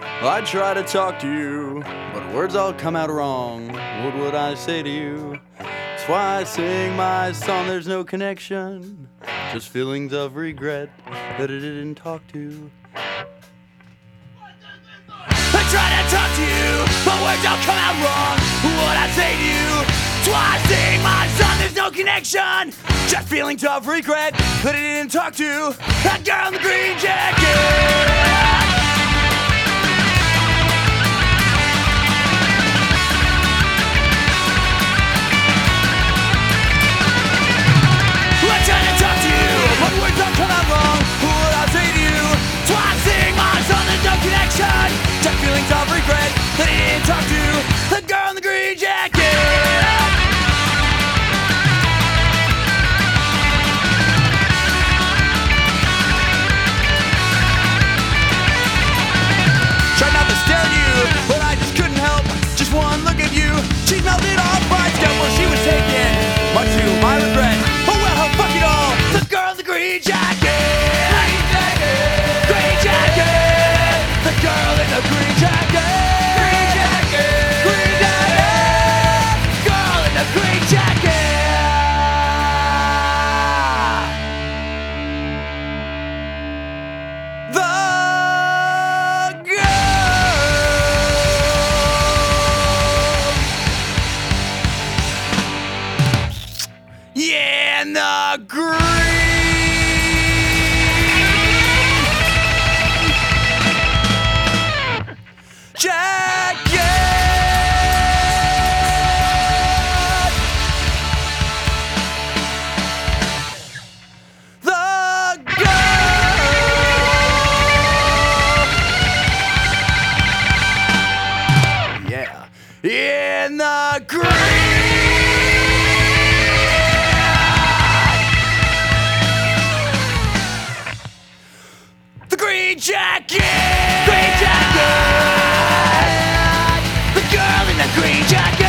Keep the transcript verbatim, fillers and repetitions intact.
Well, I try to talk to you, but words all come out wrong. What would I say to you? That's why I sing my song. There's no connection, just feelings of regret that I didn't talk to. I try to talk to you, but words don't come out wrong. What I say to you, that's why I sing my song. There's no connection, just feelings of regret that I didn't talk to that girl in the green jacket. I try to talk to you, but words don't come out wrong. What I say to you, that's why I sing my song. There's no connection, just feelings of regret that I didn't talk to the girl in the green jacket. Tried not to stare at you, but I just couldn't help. Just one look at you, she melted off my step where she was taken, much to my regret. Oh well, fuck it all. The girl in the green jacket. Green jacket. Green jacket. The girl in the green jacket. Green jacket. Green jacket. Girl in the green jacket. The girl yeah, in the green jacket. The girl yeah, in the green green jacket! Green jacket! The girl in the green jacket!